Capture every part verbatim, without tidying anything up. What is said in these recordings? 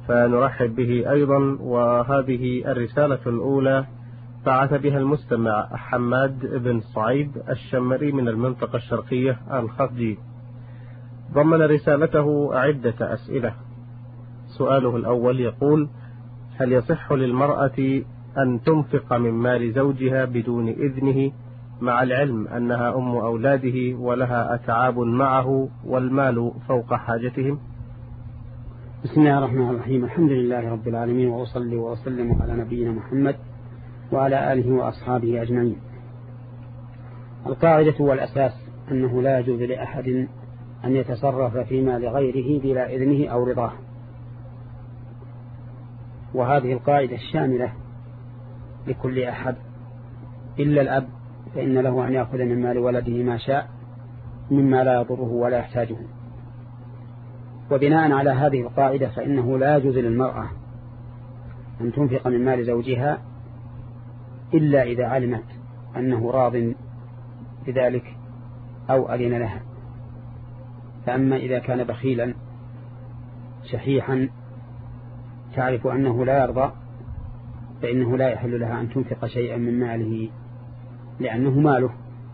فنرحب به أيضا. وهذه الرسالة الأولى بعث بها المستمع حماد بن صعيب الشمري من المنطقة الشرقية الخفجي. ضمن رسالته عدة أسئلة. سؤاله الأول يقول: هل يصح للمرأة أن تنفق من مال زوجها بدون إذنه، مع العلم أنها أم أولاده ولها أتعاب معه والمال فوق حاجتهم؟ بسم الله الرحمن الرحيم. الحمد لله رب العالمين، وأصلي وأسلم على نبينا محمد وعلى آله وأصحابه أجمعين. القاعدة والأساس أنه لا يجوز لأحد أن يتصرف في مال غيره بلا إذنه أو رضاه، وهذه القاعدة الشاملة لكل أحد إلا الأب، فإن له أن يأخذ من مال ولده ما شاء مما لا يضره ولا يحتاجه. وبناء على هذه القاعدة فإنه لا يجوز للمرأة أن تنفق من مال زوجها إلا إذا علمت أنه راض بذلك أو أذن لها. فأما إذا كان بخيلا شحيحا تعرف أنه لا يرضى، فإنه لا يحل لها أن تنفق شيئا من ماله لأنه ماله.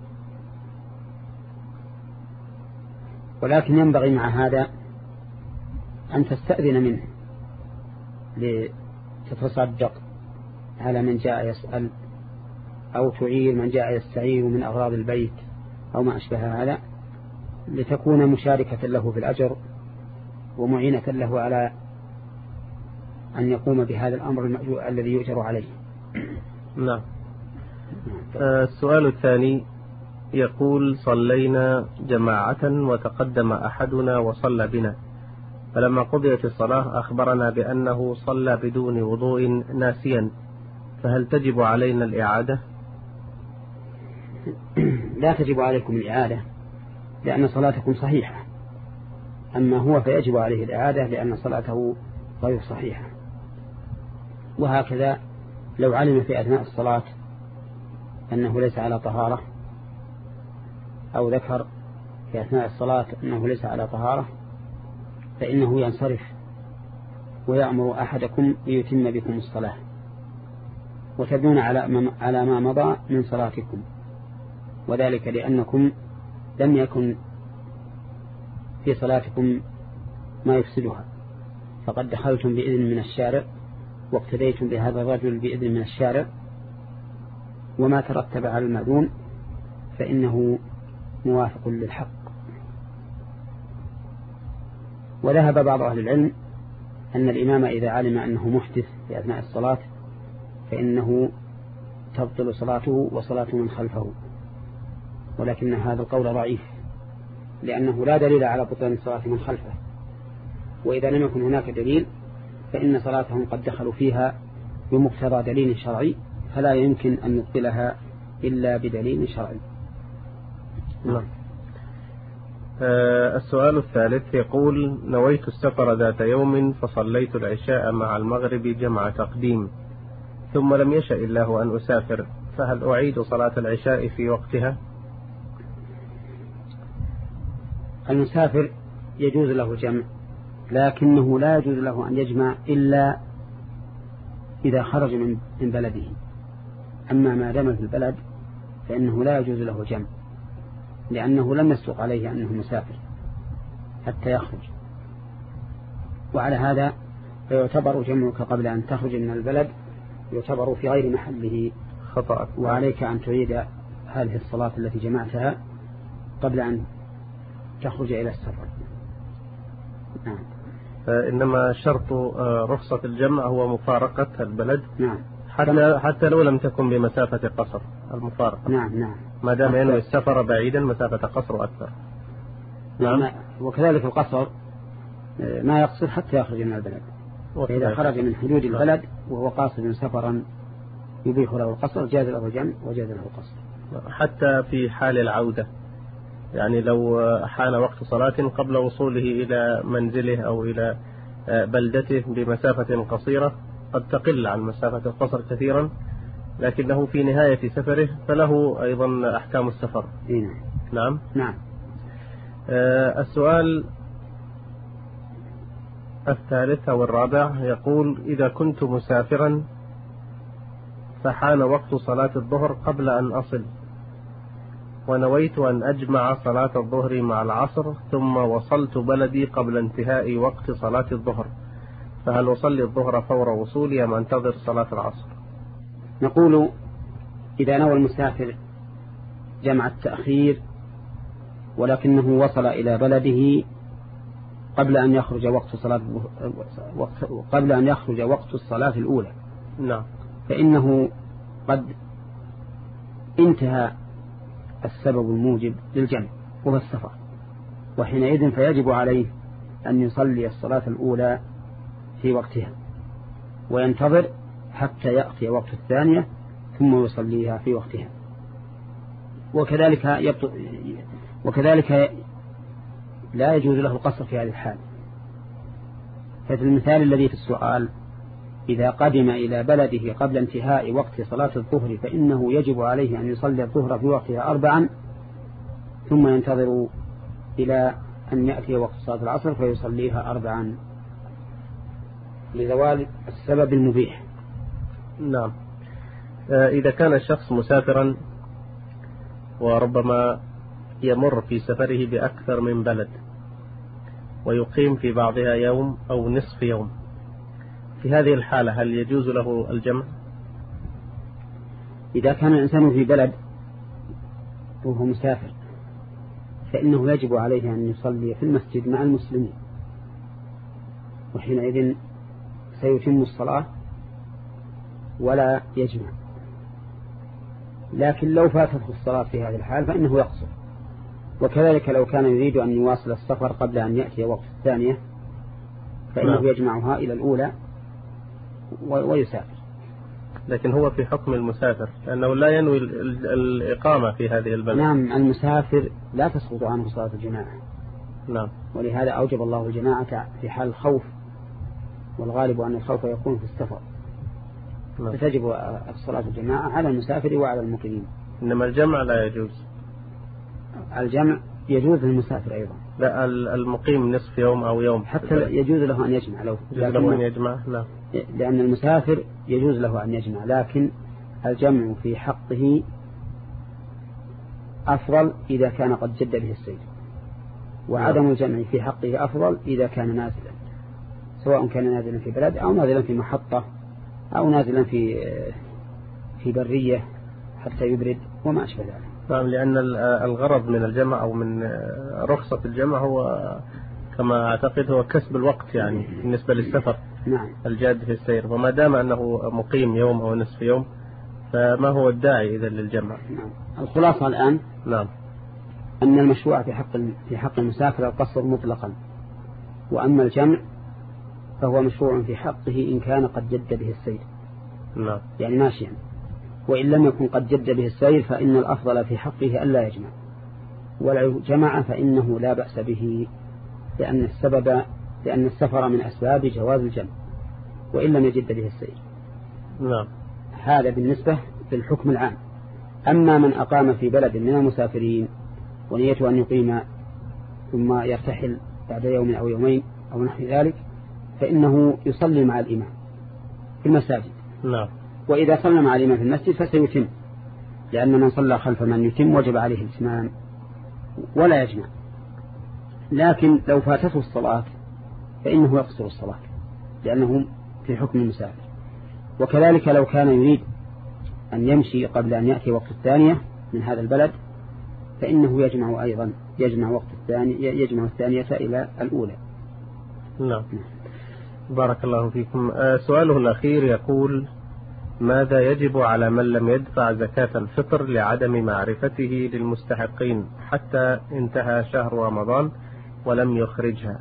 ولكن ينبغي مع هذا أن تستأذن منه لتتصدق على من جاء يسأل، أو تعير من جاء يستعير من أغراض البيت أو ما أشبه هذا، لتكون مشاركة له في الأجر ومعينة له على أن يقوم بهذا الأمر الذي يؤجر عليه. نعم. السؤال الثاني يقول: صلينا جماعة وتقدم أحدنا وصلى بنا، فلما قضيت الصلاة أخبرنا بأنه صلى بدون وضوء ناسيا، فهل تجب علينا الإعادة؟ لا تجب عليكم الإعادة لأن صلاتكم صحيحة، أما هو فيجب عليه الإعادة لأن صلاته غير صحيحة. وهكذا لو علم في أثناء الصلاة أنه ليس على طهارة، أو ذكر في أثناء الصلاة أنه ليس على طهارة، فإنه ينصرف ويأمر أحدكم ليتم بكم الصلاة، وتبنون على ما مضى من صلاتكم، وذلك لأنكم لم يكن في صلاتكم ما يفسدها، فقد دخلتم بإذن من الشارع واقتديتم بهذا الرجل بإذن من الشارع، وما ترتب على المأذون فإنه موافق للحق. وذهب بعض أهل العلم أن الإمام إذا علم أنه محدث في أثناء الصلاة فإنه تبطل صلاته وصلاة من خلفه، ولكن هذا القول ضعيف لأنه لا دليل على بطلان صلاة من خلفه، وإذا لم يكن هناك دليل فإن صلاتهم قد دخلوا فيها بمقتضى دليل شرعي، فلا يمكن أن نبطلها إلا بدليل شرعي. نعم. آه السؤال الثالث يقول: نويت السفر ذات يوم فصليت العشاء مع المغرب جمع تقديم، ثم لم يشأ الله أن أسافر، فهل أعيد صلاة العشاء في وقتها؟ المسافر يجوز له جمع، لكنه لا يجوز له أن يجمع إلا إذا خرج من بلده. أما ما دام في البلد فإنه لا يجوز له جمع، لأنه لم يسبق عليه أنه مسافر حتى يخرج. وعلى هذا فيعتبر جمعك قبل أن تخرج من البلد يعتبر في غير محله خطأ، وعليك أن تعيد هذه الصلاة التي جمعتها قبل أن تخرج إلى السفر. نعم. إنما شرط رخصة الجمع هو مفارقة البلد. نعم. حتى حتى لو لم تكن بمسافة قصر المفارقة. نعم نعم. ما دام ينوي السفر بعيدا مسافة قصر أكثر. نعم. وكذلك القصر ما يقصر حتى يخرج من البلد، فإذا خرج من حدود البلد وهو قاصد سفرا يبيح له القصر جاز له الجمع وجاز له القصر. حتى في حال العودة، يعني لو حان وقت صلاة قبل وصوله إلى منزله أو إلى بلدته بمسافة قصيرة قد تقل عن مسافة القصر كثيرا، لكنه في نهاية سفره فله أيضا أحكام السفر. نعم. نعم. آه السؤال الثالث أو الرابع يقول: إذا كنت مسافرا فحان وقت صلاة الظهر قبل أن أصل، ونويت أن أجمع صلاة الظهر مع العصر، ثم وصلت بلدي قبل انتهاء وقت صلاة الظهر، فهل أصلي الظهر فور وصولي أم أنتظر صلاة العصر؟ نقول: إذا نوى المسافر جمع التأخير ولكنه وصل إلى بلده قبل أن يخرج وقت صلاة قبل أن يخرج وقت الصلاة الأولى، نعم، فإنه قد انتهى السبب الموجب للجمع وهو السفر، وحينئذ فيجب عليه أن يصلي الصلاة الأولى في وقتها وينتظر حتى يأتي وقت الثانية ثم يصليها في وقتها. وكذلك يبطل وكذلك لا يجوز له القصر في هذه الحال. ففي المثال الذي في السؤال: إذا قدم إلى بلده قبل انتهاء وقت صلاة الظهر فإنه يجب عليه أن يصلي الظهر في وقتها أربعا ثم ينتظر إلى أن يأتي وقت صلاة العصر فيصليها أربعا لزوال السبب المبيح. نعم. إذا كان الشخص مسافرا وربما يمر في سفره بأكثر من بلد ويقيم في بعضها يوم أو نصف يوم، في هذه الحالة هل يجوز له الجمع؟ إذا كان الإنسان في بلد وهو مسافر فإنه يجب عليه أن يصلي في المسجد مع المسلمين، وحينئذ سيتم الصلاة ولا يجمع. لكن لو فاتته الصلاة في هذه الحال فإنه يقصر. وكذلك لو كان يريد أن يواصل السفر قبل أن يأتي وقت الثانية فإنه نعم. يجمعها إلى الأولى ويسافر. لكن هو في حكم المسافر لأنه لا ينوي الإقامة في هذه البلد. نعم، المسافر لا تسقط عنه صلاة الجماعة. نعم. ولهذا أوجب الله الجماعة في حال الخوف، والغالب أن الخوف يكون في السفر. نعم. فتجب صلاة الجماعة على المسافر وعلى المقيم. إنما الجمع لا يجوز. الجمع يجوز للمسافر أيضا. لا، المقيم نصف يوم أو يوم حتى يجوز له أن يجمع لو يجوز له أن يجمع. لا، لأن المسافر يجوز له أن يجمع، لكن الجمع في حقه أفضل إذا كان قد جد به السير، وعدم الجمع في حقه أفضل إذا كان نازلا، سواء كان نازلا في بلد أو نازلا في محطة أو نازلا في في برية حتى يبرد وما أشبه ذلك. نعم، لأن الغرض من الجمع أو من رخصة الجمع هو كما أعتقد هو كسب الوقت، يعني بالنسبة للسفر. نعم. الجاد في السير، وما دام أنه مقيم يوم أو نصف يوم فما هو الداعي إذا للجمع. نعم. الخلاصة الآن نعم أن المشروع في حق في حق المسافر القصر مطلقا، وأما الجمع فهو مشروع في حقه إن كان قد جد به السير. نعم. يعني ماشيا، وإن لم يكن قد جد به السير فإن الأفضل في حقه ألا يجمع، ولو جمع فإنه لا بأس به، لأن السبب لأن السفر من أسباب جواز الجمع وإن لم يجد به السير. نعم. هذا بالنسبة للحكم العام. أما من أقام في بلد من المسافرين ونيته أن يقيم ثم يرتحل بعد يوم أو يومين أو نحو ذلك فإنه يصلي مع الإمام في المساجد. نعم. وإذا صلى مع الإمام في المسجد فسيتم، لأن من صلى خلف من يتم وجب عليه الإتمام ولا يجمع. لكن لو فاتته الصلاة فإنه يقصر الصلاة لأنه في حكم المسافر. وكذلك لو كان يريد أن يمشي قبل أن يأتي وقت الثانية من هذا البلد فإنه يجمع أيضا يجمع وقت الثانية يجمع الثانية إلى الأولى. نعم. بارك الله فيكم. سؤاله الأخير يقول: ماذا يجب على من لم يدفع زكاة الفطر لعدم معرفته للمستحقين حتى انتهى شهر رمضان ولم يخرجها؟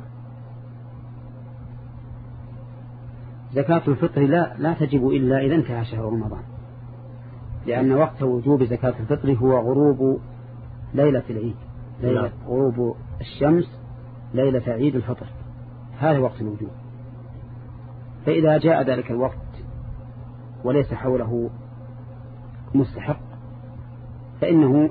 زكاة الفطر لا لا تجب إلا إذا انتهى شهر رمضان، لأن وقت وجوب زكاة الفطر هو غروب ليلة العيد، ليلة غروب الشمس ليلة عيد الفطر، هذا وقت الوجوب. فإذا جاء ذلك الوقت وليس حوله مستحق فإنه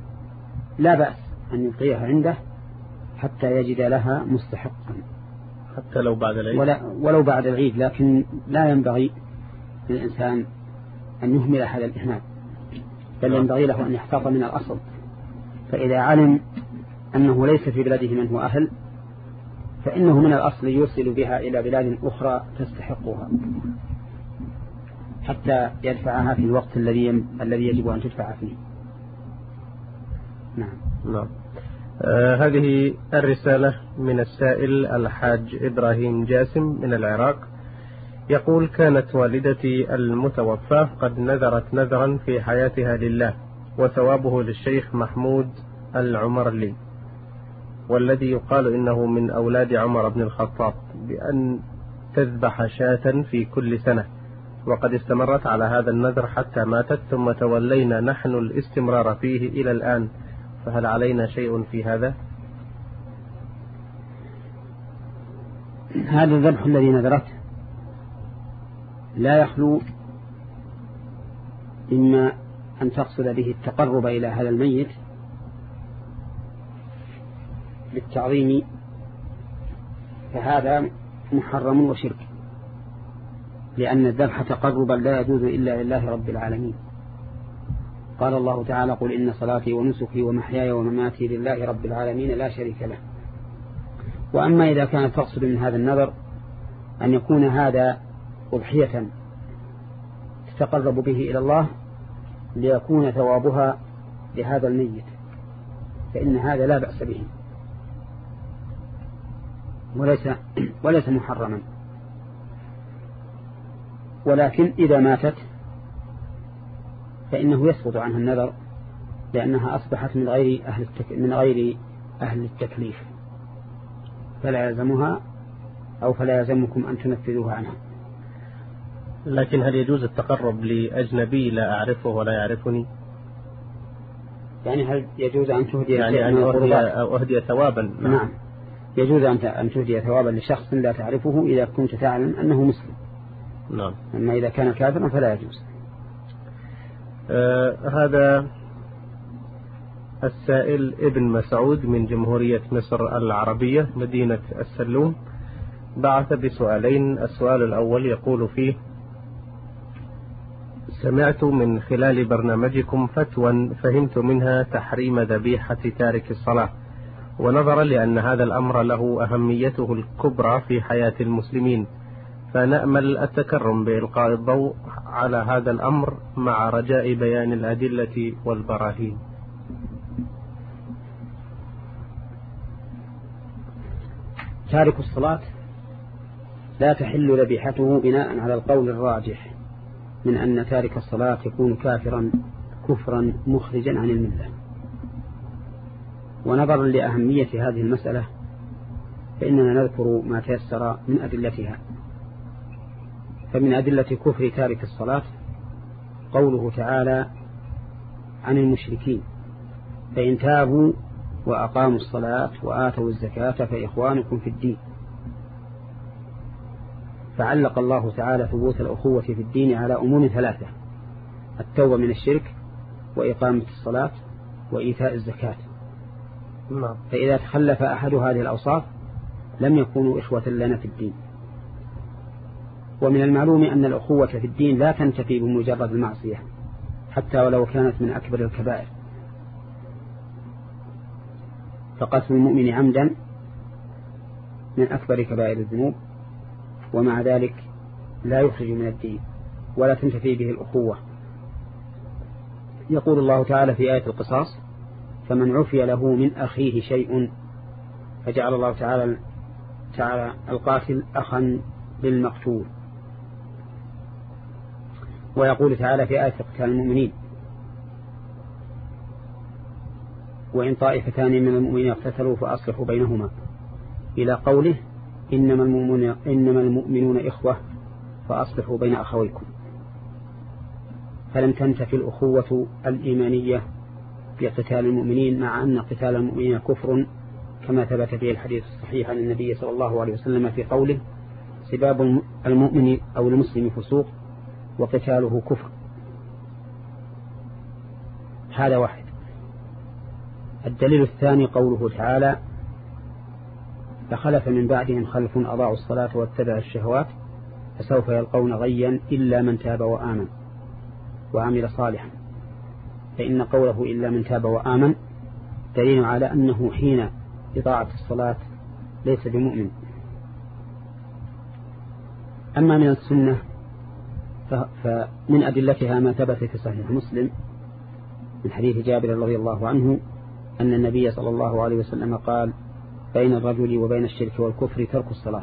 لا بأس أن يلقيها عنده حتى يجد لها مستحقا. حتى لو بعد العيد ولا ولو بعد العيد، لكن لا ينبغي للإنسان أن يهمل هذا الإهمال، بل ينبغي له أن يحتاط من الأصل. فإذا علم أنه ليس في بلاده من هو أهل فإنه من الأصل يرسل بها إلى بلاد أخرى تستحقها حتى يدفعها في الوقت الذي الذي يجب أن تدفع فيه. نعم. نعم. آه هذه الرسالة من السائل الحاج إبراهيم جاسم من العراق، يقول: كانت والدتي المتوفاة قد نذرت نذرا في حياتها لله، وثوابه للشيخ محمود العمرلي، والذي يقال إنه من أولاد عمر بن الخطاب، بأن تذبح شاة في كل سنة، وقد استمرت على هذا النذر حتى ماتت، ثم تولينا نحن الاستمرار فيه إلى الآن، فهل علينا شيء في هذا؟ هذا الذبح الذي نذرته لا يخلو إما أن تقصد به التقرب إلى هذا الميت بالتعظيم، فهذا محرم وشرك، لأن الذبح تقربا لا يجوز إلا لله رب العالمين. قال الله تعالى: قل إن صلاتي ونسكي ومحياي ومماتي لله رب العالمين لا شريك له. وأما إذا كانت تقصد من هذا النذر أن يكون هذا أضحية تتقرب به إلى الله ليكون ثوابها لهذا الميت، فإن هذا لا بأس به وليس, وليس محرما. ولكن إذا ماتت فإنه يسقط عنها النذر، لأنها أصبحت من غير أهل التك... من غير أهل التكليف، فلا يلزمها أو فلا يلزمكم أن تنفذوها عنها. لكن هل يجوز التقرب لأجنبي لا أعرفه ولا يعرفني؟ يعني هل يجوز أن تهدي يعني أن أهدي, أهدي ثوابا؟ نعم، يجوز أن تهدي ثوابا لشخص لا تعرفه إذا كنت تعلم أنه مسلم. نعم. أما إذا كان كافرا فلا يجوز. آه هذا السائل ابن مسعود من جمهورية مصر العربية مدينة السلوم بعث بسؤالين. السؤال الأول يقول فيه: سمعت من خلال برنامجكم فتوى فهمت منها تحريم ذبيحة تارك الصلاة، ونظرا لأن هذا الأمر له أهميته الكبرى في حياة المسلمين، فنأمل التكرم بإلقاء الضوء على هذا الأمر مع رجاء بيان الأدلة والبراهين. تارك الصلاة لا تحل ذبيحته بناء على القول الراجح من أن تارك الصلاة يكون كافرا كفرا مخرجا عن الملة. ونظرا لأهمية هذه المسألة فإننا نذكر ما تيسر من أدلتها. فمن أدلة كفر تارك الصلاة قوله تعالى عن المشركين: فإن تابوا وأقاموا الصلاة وآتوا الزكاة فإخوانكم في الدين. فعلق الله تعالى ثبوت الأخوة في الدين على أمور ثلاثة: التوبة من الشرك، وإقامة الصلاة، وإيتاء الزكاة. فإذا تخلف أحد هذه الأوصاف لم يكونوا إخوة لنا في الدين. ومن المعلوم أن الأخوة في الدين لا تنتفي بمجرد المعصية حتى ولو كانت من أكبر الكبائر، فقتل المؤمن عمدا من أكبر كبائر الذنوب، ومع ذلك لا يخرج من الدين ولا تنتفي به الأخوة. يقول الله تعالى في آية القصاص: فمن عفي له من أخيه شيء، فجعل الله تعالى تعالى القاتل أخا للمقتول. ويقول تعالى في آية قتال المؤمنين: وإن طائفتان من المؤمنين اقتتلوا فأصلحوا بينهما، إلى قوله: إنما المؤمنون, إنما المؤمنون إخوة فأصلحوا بين أخويكم. فلم تنتفي الأخوة الإيمانية في قتال المؤمنين، مع أن قتال المؤمنين كفر، كما ثبت به الحديث الصحيح عن النبي صلى الله عليه وسلم في قوله: سباب المؤمن أو المسلم فسوق وقتاله كفر. هذا واحد. الدليل الثاني قوله تعالى: فخلف من بعدهم خلف أضاعوا الصلاة واتبعوا الشهوات فسوف يلقون غيا إلا من تاب وآمن وعمل صالحا. فإن قوله إلا من تاب وآمن دليل على أنه حين إضاعة الصلاة ليس بمؤمن. أما من السنة فمن أدلتها ما ثبت في صحيح مسلم من حديث جابر رضي الله عنه أن النبي صلى الله عليه وسلم قال بين الرجل وبين الشرك والكفر ترك الصلاة.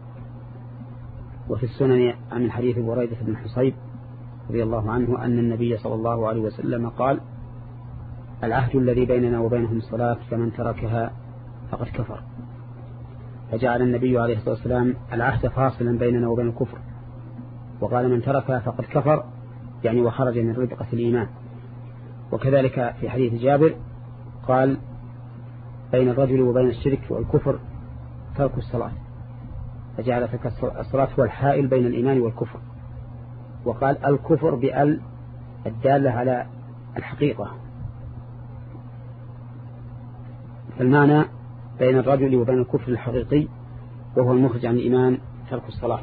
وفي السنن من حديث بريدة بن حصيب رضي الله عنه أن النبي صلى الله عليه وسلم قال العهد الذي بيننا وبينهم الصلاة فمن تركها فقد كفر. فجعل النبي عليه الصلاة والسلام العهد فاصلا بيننا وبين الكفر، وقال من تركها فقد كفر يعني وخرج من ربقة الإيمان. وكذلك في حديث جابر قال بين الرجل وبين الشرك والكفر ترك الصلاة، فجعل ترك الصلاة هو الحائل بين الإيمان والكفر. وقال الكفر بأل الدالة على الحقيقة، فالمعنى بين الرجل وبين الكفر الحقيقي وهو المخرج عن الإيمان ترك الصلاة.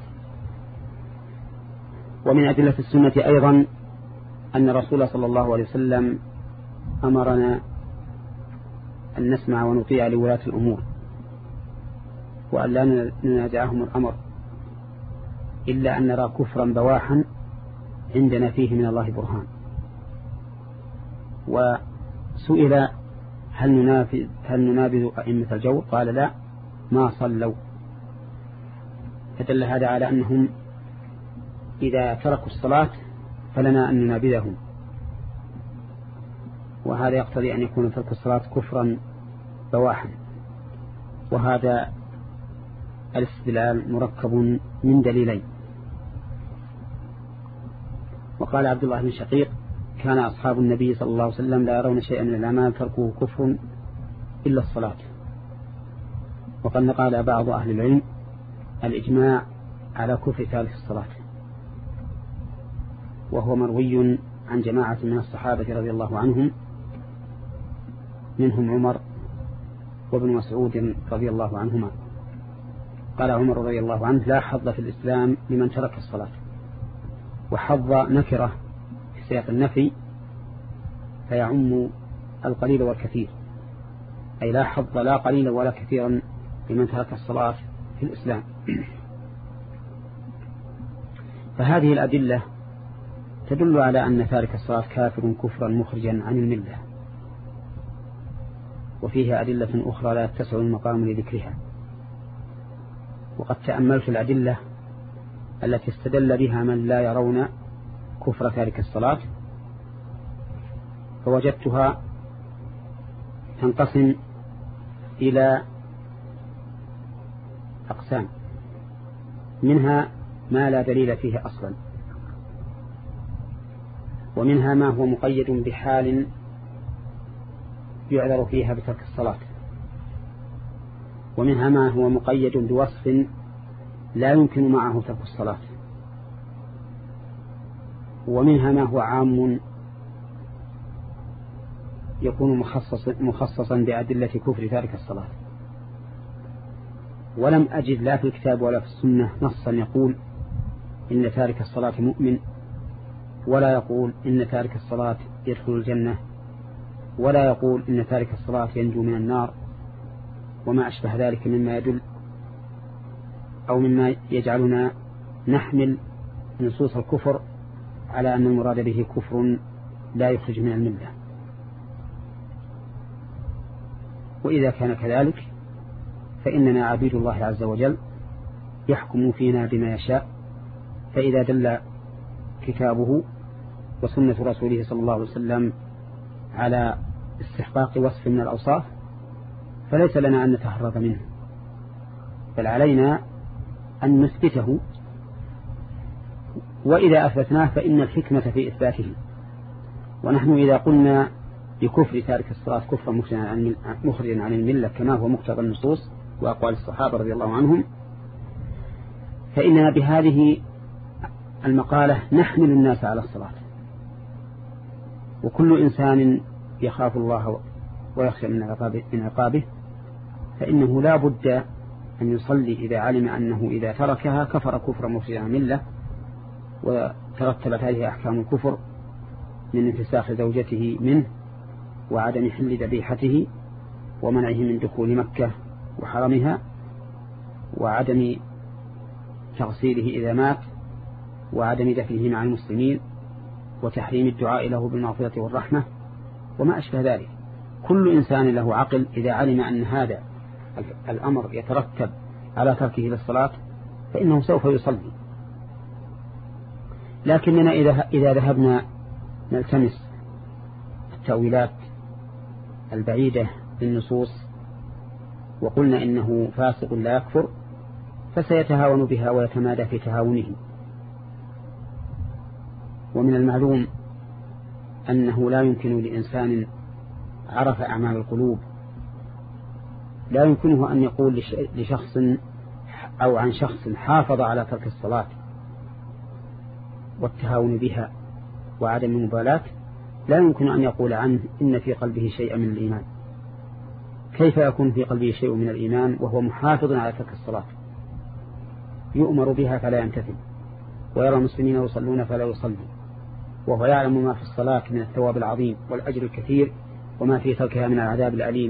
ومن أدلة السنة أيضا أن الرسول صلى الله عليه وسلم أمرنا أن نسمع ونطيع لولاة الأمور وأن لا ننازعهم الأمر إلا أن نرى كفرا بواحا عندنا فيه من الله برهان. وسئل هل ننابذ, هل ننابذ أئمة الجور؟ قال لا، ما صلوا. فدل هذا على أنهم إذا تركوا الصلاة فلنا أن ننابذهم، وهذا يقتضي أن يكون ترك الصلاة كفرا بواحا. وهذا الاستدلال مركب من دليلين. وقال عبد الله بن شقيق كان أصحاب النبي صلى الله عليه وسلم لا يرون شيئا من الأعمال تركه كفر إلا الصلاة. وقد نقل بعض أهل العلم الإجماع على كفر تارك الصلاة، وهو مروي عن جماعة من الصحابة رضي الله عنهم منهم عمر وابن مسعود رضي الله عنهما. قال عمر رضي الله عنه لا حظ في الإسلام لمن ترك الصلاة، وحظ نكرة في سياق النفي فيعم القليل والكثير، أي لا حظ لا قليلا ولا كثيرا لمن ترك الصلاة في الإسلام. فهذه الأدلة تدل على أن تارك الصلاة كافر كفرا مخرجا عن الملة. وفيها أدلة أخرى لا يتسع المقام لذكرها. وقد تأملت الأدلة التي استدل بها من لا يرون كفر تارك الصلاة فوجدتها تنقسم إلى أقسام، منها ما لا دليل فيه أصلا، ومنها ما هو مقيد بحال يعذر فيها بترك الصلاة، ومنها ما هو مقيد بوصف لا يمكن معه ترك الصلاة، ومنها ما هو عام يكون مخصص مخصصا بأدلة كفر تارك الصلاة. ولم أجد لا في الكتاب ولا في السنة نصا يقول إن تارك الصلاة مؤمن، ولا يقول إن تارك الصلاة يدخل الجنة، ولا يقول إن تارك الصلاة ينجو من النار، وما أشبه ذلك مما يدل أو مما يجعلنا نحمل نصوص الكفر على أن المراد به كفر لا يخرج من الملة. وإذا كان كذلك فإننا عبيد الله عز وجل يحكم فينا بما يشاء، فإذا دل كتابه وسنة رسوله صلى الله عليه وسلم على استحقاق وصف من الأوصاف فليس لنا أن نتهرب منه، بل علينا أن نثبته، وإذا أثبتناه فإن الحكمة في إثباته. ونحن إذا قلنا بكفر تارك الصلاة كفر مخرجا عن الملة كما هو مقتضى النصوص وأقوال الصحابة رضي الله عنهم، فإننا بهذه المقالة نحمل الناس على الصلاة. وكل إنسان يخاف الله ويخشى من عقابه, من عقابه فإنه لا بد أن يصلي إذا علم أنه إذا تركها كفر كفر مخرجا عن الملة، وترتبت عليه أحكام الكفر من انفساخ زوجته منه وعدم حل ذبيحته ومنعه من دخول مكة وحرمها وعدم تغسيله إذا مات وعدم دفنه مع المسلمين وتحريم الدعاء له بالمغفرة والرحمة وما أشبه ذلك. كل إنسان له عقل إذا علم أن هذا الأمر يترتب على تركه للصلاة فإنه سوف يصلي. لكننا إذا ذهبنا نلتمس التأويلات البعيدة للنصوص وقلنا إنه فاسق لا يكفر فسيتهاون بها ويتمادى في تهاونه. ومن المعلوم أنه لا يمكن لإنسان عرف أعمال القلوب لا يمكنه أن يقول لشخص أو عن شخص حافظ على ترك الصلاة والتهاون بها وعدم المبالاة، لا يمكن أن يقول عنه إن في قلبه شيء من الإيمان. كيف يكون في قلبه شيء من الإيمان وهو محافظ على ترك الصلاة؟ يؤمر بها فلا يمتثل، ويرى المسلمين يصلون فلا يصلي، وهو يعلم ما في الصلاة من الثواب العظيم والأجر الكثير وما في تركها من العذاب الأليم.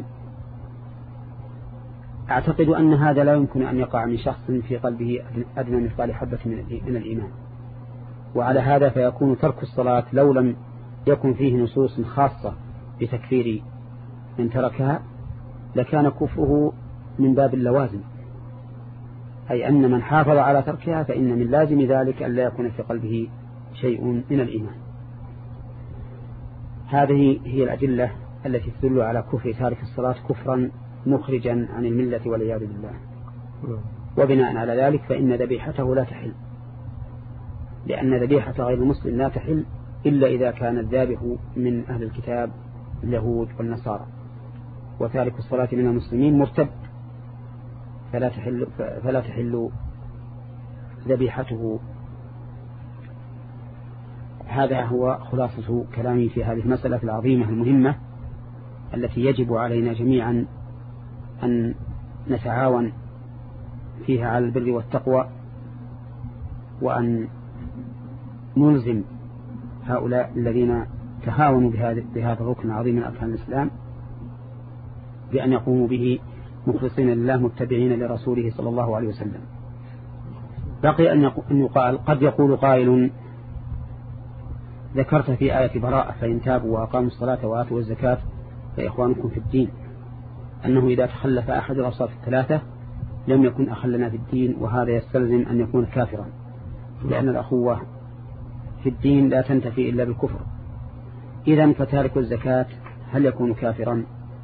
أعتقد أن هذا لا يمكن أن يقع من شخص في قلبه أدنى مثقال حبة من الإيمان. وعلى هذا فيكون ترك الصلاة لو لم يكن فيه نصوص خاصة بتكفير من تركها لكان كفره من باب اللوازم، أي أن من حافظ على تركها فإن من لازم ذلك أن لا يكون في قلبه شيء من الإيمان. هذه هي الأدلة التي تدل على كفر تارك الصلاة كفرا مخرجا عن الملة والعياذ بالله. وبناء على ذلك فإن ذبيحته لا تحل، لأن ذبيحة غير المسلم لا تحل إلا إذا كان الذابح من أهل الكتاب اليهود والنصارى، وتارك الصلاة من المسلمين مرتد فلا تحل, فلا تحل ذبيحته. هذا هو خلاصة كلامي في هذه المسألة العظيمة المهمة التي يجب علينا جميعا أن نتعاون فيها على البر والتقوى، وأن نلزم هؤلاء الذين تهاونوا بهذا الركن العظيم من أركان الإسلام بأن يقوموا به مخلصين لله متبعين لرسوله صلى الله عليه وسلم. بقي أن يقال قد يقول قائل ذكرت في آية براءة فإن تابوا وأقاموا الصلاة وآتوا الزكاة فإخوانكم في الدين أنه إذا تخلف أحد الأوصاف الثلاثة لم يكن أخلنا في الدين، وهذا يستلزم أن يكون كافرا، لأن الأخوة في الدين لا تنتفي إلا بالكفر. إذن فتارك الزكاة هل يكون كافرا؟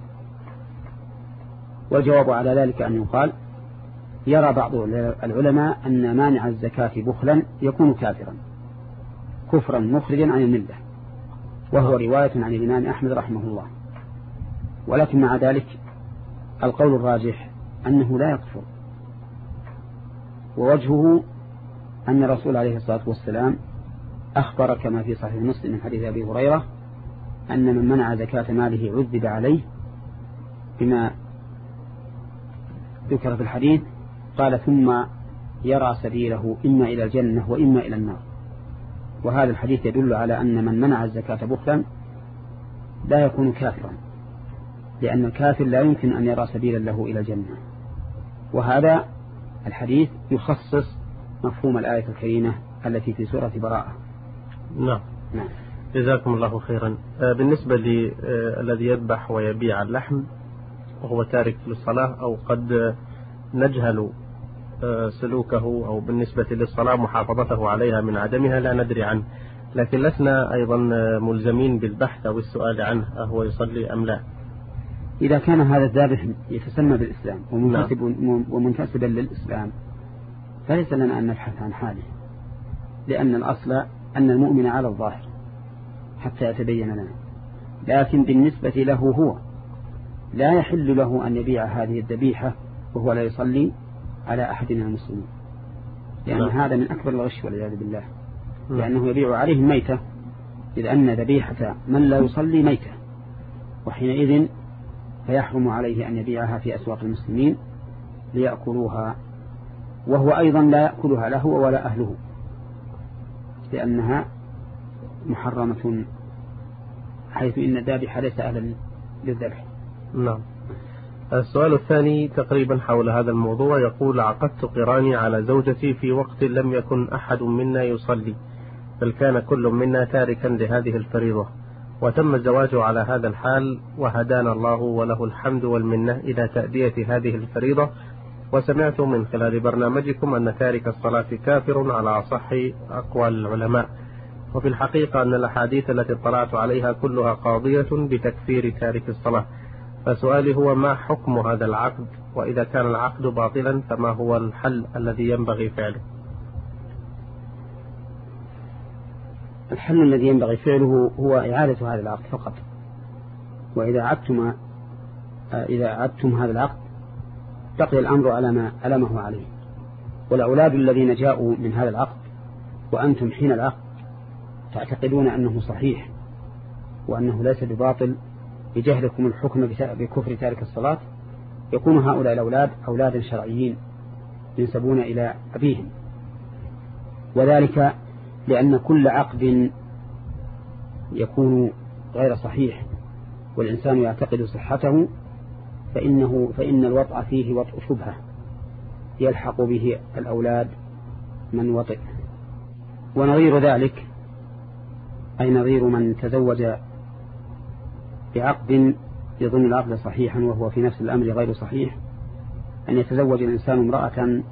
والجواب على ذلك أن يقال يرى بعض العلماء أن مانع الزكاة بخلا يكون كافرا كفرا مخرجا عن الملة، وهو رواية عن الإمام أحمد رحمه الله. ولكن مع ذلك القول الراجح أنه لا يكفر، ووجهه أن الرسول عليه الصلاة والسلام أخبر كما في صحيح مسلم من حديث أبي هريرة أن من منع زكاة ماله عذب عليه بما ذكر في الحديث، قال ثم يرى سبيله إما إلى الجنة وإما إلى النار. وهذا الحديث يدل على أن من منع الزكاة بخلا لا يكون كافرا، لأن الكافر لا يمكن أن يرى سبيلا له إلى الجنة. وهذا الحديث يخصص مفهوم الآية الكريمة التي في سورة براءة. نعم. نعم. جزاكم الله خيرا. بالنسبة للذي يذبح ويبيع اللحم وهو تارك للصلاة أو قد نجهل سلوكه أو بالنسبة للصلاة محافظته عليها من عدمها لا ندري عنه، لكن لسنا أيضا ملزمين بالبحث أو السؤال عنه أهو يصلي أم لا. إذا كان هذا الذابح يتسمى بالإسلام ومنتسب ومنتسبا للإسلام فليس لنا أن نبحث عن حاله، لأن الأصل أن المؤمن على الظاهر حتى يتبين لنا. لكن بالنسبة له هو لا يحل له أن يبيع هذه الذبيحة وهو لا يصلي على أحد من المسلمين، لأن لا. هذا من أكبر الغش والعياذ بالله، لأنه يبيع عليهم ميتة، إذ أن ذبيحة من لا يصلي ميتة، وحينئذ فيحرم عليه أن يبيعها في أسواق المسلمين ليأكلوها، وهو أيضا لا يأكلها له ولا أهله لأنها محرمة، حيث إن الذابح ليس أهلا للذبح. نعم. السؤال الثاني تقريبا حول هذا الموضوع، يقول: عقدت قراني على زوجتي في وقت لم يكن أحد منا يصلي، بل كان كل منا تاركا لهذه الفريضة، وتم الزواج على هذا الحال، وهدانا الله وله الحمد والمنة إلى تأدية هذه الفريضة. وسمعت من خلال برنامجكم أن تارك الصلاة كافر على أصح أقوال العلماء، وفي الحقيقة أن الأحاديث التي اطلعت عليها كلها قاضية بتكفير تارك الصلاة. فسؤالي هو: ما حكم هذا العقد؟ وإذا كان العقد باطلا فما هو الحل الذي ينبغي فعله؟ الحل الذي ينبغي فعله هو إعادة هذا العقد فقط. وإذا عدتم إذا عدتم هذا العقد بقي الأمر على ما على ما هو عليه. والأولاد الذين جاءوا من هذا العقد وأنتم حين العقد تعتقدون أنه صحيح وأنه ليس بباطل بجهلكم الحكم بكفر تارك الصلاة، يكون هؤلاء الأولاد أولادا شرعيين ينسبون إلى أبيهم، وذلك لأن كل عقد يكون غير صحيح والإنسان يعتقد صحته فإنه فإن الوطأ فيه وطأ شبهة يلحق به الأولاد من وطئ. ونظير ذلك أي نظير من تزوج بعقد يظن العقد صحيحا وهو في نفس الأمر غير صحيح، أن يتزوج الإنسان امرأة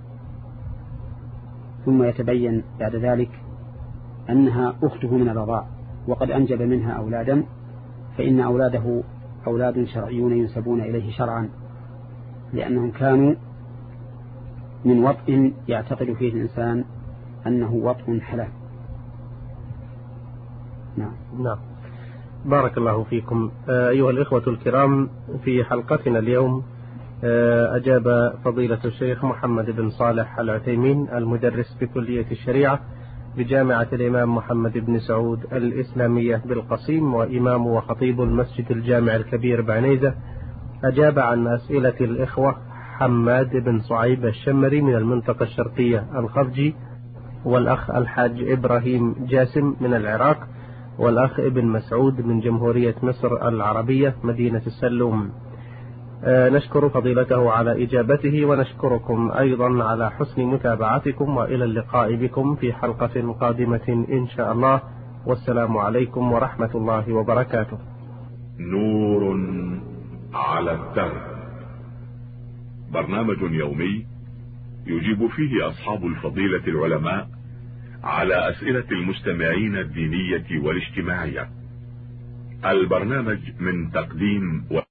ثم يتبين بعد ذلك أنها أخته من الرضاع وقد أنجب منها أولادا، فإن أولاده أولاد شرعيون ينسبون إليه شرعا، لأنهم كانوا من وطء يعتقد فيه الإنسان أنه وطء حلال. نعم. نعم. بارك الله فيكم. أيها الإخوة الكرام، في حلقتنا اليوم أجاب فضيلة الشيخ محمد بن صالح العثيمين المدرس بكلية الشريعة بجامعة الإمام محمد بن سعود الإسلامية بالقصيم وإمام وخطيب المسجد الجامع الكبير بعنيزة، أجاب عن أسئلة الإخوة حماد بن صعيب الشمري من المنطقة الشرقية الخفجي، والأخ الحاج إبراهيم جاسم من العراق، والأخ ابن مسعود من جمهورية مصر العربية مدينة السلوم. آه نشكر فضيلته على إجابته، ونشكركم أيضا على حسن متابعتكم، وإلى اللقاء بكم في حلقة قادمة إن شاء الله، والسلام عليكم ورحمة الله وبركاته. نور على الدرب، برنامج يومي يجيب فيه أصحاب الفضيلة العلماء على أسئلة المستمعين الدينية والاجتماعية. البرنامج من تقديم و